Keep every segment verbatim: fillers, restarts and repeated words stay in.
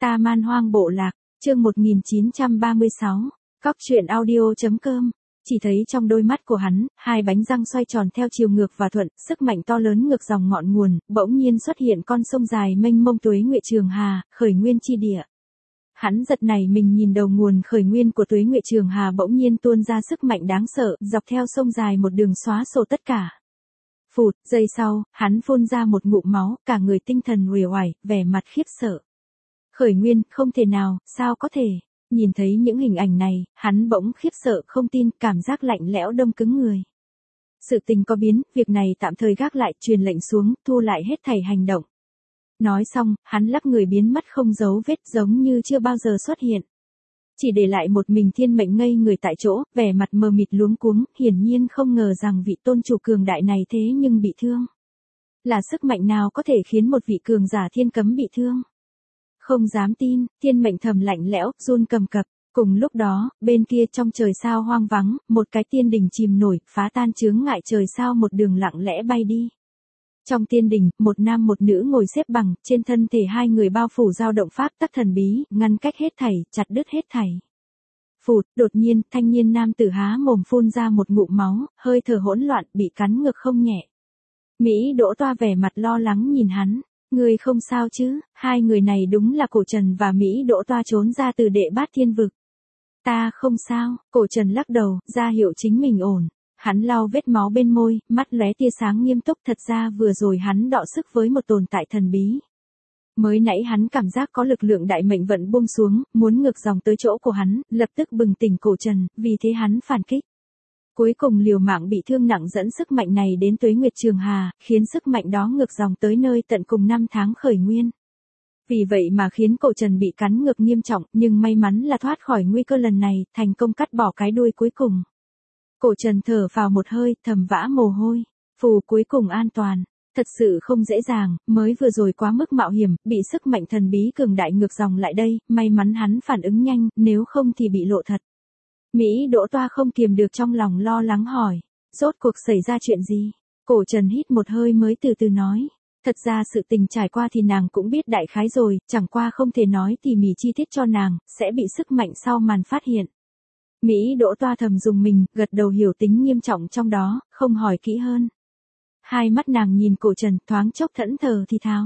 Ta Man Hoang Bộ Lạc, chương một nghìn chín trăm ba mươi sáu, Cóc truyện audio chấm com. Chỉ thấy trong đôi mắt của hắn, hai bánh răng xoay tròn theo chiều ngược và thuận, sức mạnh to lớn ngược dòng ngọn nguồn, bỗng nhiên xuất hiện con sông dài mênh mông Tuế Nguyệt Trường Hà, khởi nguyên chi địa. Hắn giật nảy mình nhìn đầu nguồn khởi nguyên của Tuế Nguyệt Trường Hà bỗng nhiên tuôn ra sức mạnh đáng sợ, dọc theo sông dài một đường xóa sổ tất cả. Phụt, giây sau, hắn phun ra một ngụm máu, cả người tinh thần uể oải, vẻ mặt khiếp sợ. Khởi nguyên, không thể nào, sao có thể? Nhìn thấy những hình ảnh này, hắn bỗng khiếp sợ không tin, cảm giác lạnh lẽo đông cứng người. Sự tình có biến, việc này tạm thời gác lại, truyền lệnh xuống, thu lại hết thảy hành động. Nói xong, hắn lắc người biến mất không dấu vết, giống như chưa bao giờ xuất hiện. Chỉ để lại một mình Thiên Mệnh ngây người tại chỗ, vẻ mặt mờ mịt luống cuống, hiển nhiên không ngờ rằng vị tôn chủ cường đại này thế nhưng bị thương. Là sức mạnh nào có thể khiến một vị cường giả thiên cấm bị thương? Không dám tin, Thiên Mệnh thầm lạnh lẽo, run cầm cập. Cùng lúc đó, bên kia trong trời sao hoang vắng, một cái tiên đình chìm nổi, phá tan chướng ngại trời sao một đường lặng lẽ bay đi. Trong tiên đình, một nam một nữ ngồi xếp bằng, trên thân thể hai người bao phủ dao động pháp tắc thần bí, ngăn cách hết thảy, chặt đứt hết thảy. Phụt, đột nhiên, thanh niên nam tử há mồm phun ra một ngụm máu, hơi thở hỗn loạn, bị cắn ngực không nhẹ. Mỹ Đỗ Toa vẻ mặt lo lắng nhìn hắn. Người không sao chứ? Hai người này đúng là Cổ Trần và Mỹ Đỗ Toa trốn ra từ Đệ Bát Thiên Vực. Ta không sao, Cổ Trần lắc đầu, ra hiệu chính mình ổn. Hắn lau vết máu bên môi, mắt lóe tia sáng nghiêm túc, thật ra vừa rồi hắn đọ sức với một tồn tại thần bí. Mới nãy hắn cảm giác có lực lượng đại mệnh vận buông xuống, muốn ngược dòng tới chỗ của hắn, lập tức bừng tỉnh Cổ Trần, vì thế hắn phản kích. Cuối cùng liều mạng bị thương nặng dẫn sức mạnh này đến Tuế Nguyệt Trường Hà, khiến sức mạnh đó ngược dòng tới nơi tận cùng năm tháng khởi nguyên. Vì vậy mà khiến Cổ Trần bị cắn ngược nghiêm trọng, nhưng may mắn là thoát khỏi nguy cơ lần này, thành công cắt bỏ cái đuôi cuối cùng. Cổ Trần thở vào một hơi, thầm vã mồ hôi. Phù cuối cùng an toàn. Thật sự không dễ dàng, mới vừa rồi quá mức mạo hiểm, bị sức mạnh thần bí cường đại ngược dòng lại đây, may mắn hắn phản ứng nhanh, nếu không thì bị lộ thật. Mỹ Đỗ Toa không kiềm được trong lòng lo lắng hỏi. Rốt cuộc xảy ra chuyện gì? Cổ Trần hít một hơi mới từ từ nói. Thật ra sự tình trải qua thì nàng cũng biết đại khái rồi, chẳng qua không thể nói tỉ mỉ chi tiết cho nàng, sẽ bị sức mạnh sau màn phát hiện. Mỹ Đỗ Toa thầm dùng mình, gật đầu hiểu tính nghiêm trọng trong đó, không hỏi kỹ hơn. Hai mắt nàng nhìn Cổ Trần, thoáng chốc thẫn thờ thì thào.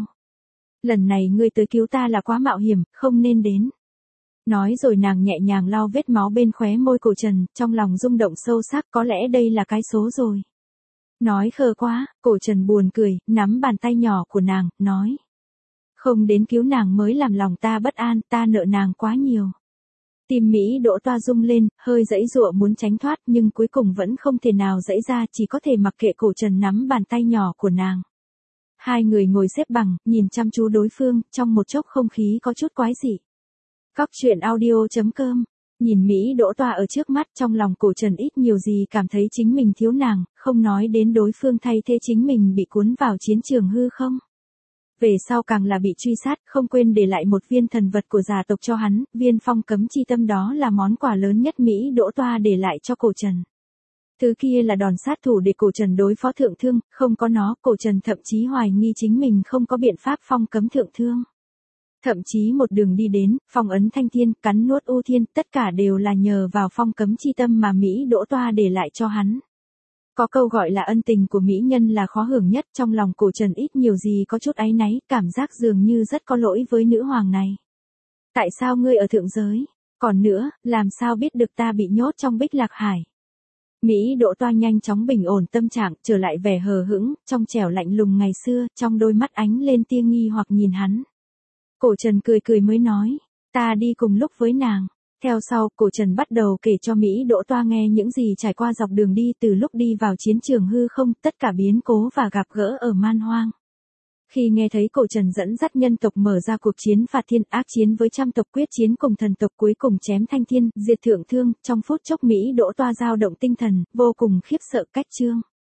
Lần này ngươi tới cứu ta là quá mạo hiểm, không nên đến. Nói rồi nàng nhẹ nhàng lau vết máu bên khóe môi Cổ Trần, trong lòng rung động sâu sắc, có lẽ đây là cái số rồi. Nói khờ quá, Cổ Trần buồn cười, nắm bàn tay nhỏ của nàng, nói. Không đến cứu nàng mới làm lòng ta bất an, ta nợ nàng quá nhiều. Tim Mỹ Đỗ Toa rung lên, hơi giãy giụa muốn tránh thoát nhưng cuối cùng vẫn không thể nào giãy ra, chỉ có thể mặc kệ Cổ Trần nắm bàn tay nhỏ của nàng. Hai người ngồi xếp bằng, nhìn chăm chú đối phương, trong một chốc không khí có chút quái dị. Cóc truyện audio chấm com. Nhìn Mỹ Đỗ Toa ở trước mắt, trong lòng Cổ Trần ít nhiều gì cảm thấy chính mình thiếu nàng, không nói đến đối phương thay thế chính mình bị cuốn vào chiến trường hư không. Về sau càng là bị truy sát, không quên để lại một viên thần vật của gia tộc cho hắn, viên phong cấm chi tâm đó là món quà lớn nhất Mỹ Đỗ Toa để lại cho Cổ Trần. Thứ kia là đòn sát thủ để Cổ Trần đối phó thượng thương, không có nó, Cổ Trần thậm chí hoài nghi chính mình không có biện pháp phong cấm thượng thương. Thậm chí một đường đi đến, phong ấn thanh thiên, cắn nuốt u thiên, tất cả đều là nhờ vào phong cấm chi tâm mà Mỹ Đỗ Toa để lại cho hắn. Có câu gọi là ân tình của mỹ nhân là khó hưởng nhất, trong lòng Cổ Trần ít nhiều gì có chút áy náy, cảm giác dường như rất có lỗi với nữ hoàng này. Tại sao ngươi ở thượng giới? Còn nữa, làm sao biết được ta bị nhốt trong Bích Lạc Hải? Mỹ Đỗ Toa nhanh chóng bình ổn tâm trạng, trở lại vẻ hờ hững, trong trẻo lạnh lùng ngày xưa, trong đôi mắt ánh lên tia nghi hoặc nhìn hắn. Cổ Trần cười cười mới nói, ta đi cùng lúc với nàng. Theo sau, Cổ Trần bắt đầu kể cho Mỹ Đỗ Toa nghe những gì trải qua dọc đường đi từ lúc đi vào chiến trường hư không, tất cả biến cố và gặp gỡ ở Man Hoang. Khi nghe thấy Cổ Trần dẫn dắt nhân tộc mở ra cuộc chiến phạt thiên, ác chiến với trăm tộc, quyết chiến cùng thần tộc, cuối cùng chém thanh thiên, diệt thượng thương, trong phút chốc Mỹ Đỗ Toa dao động tinh thần, vô cùng khiếp sợ cách trương.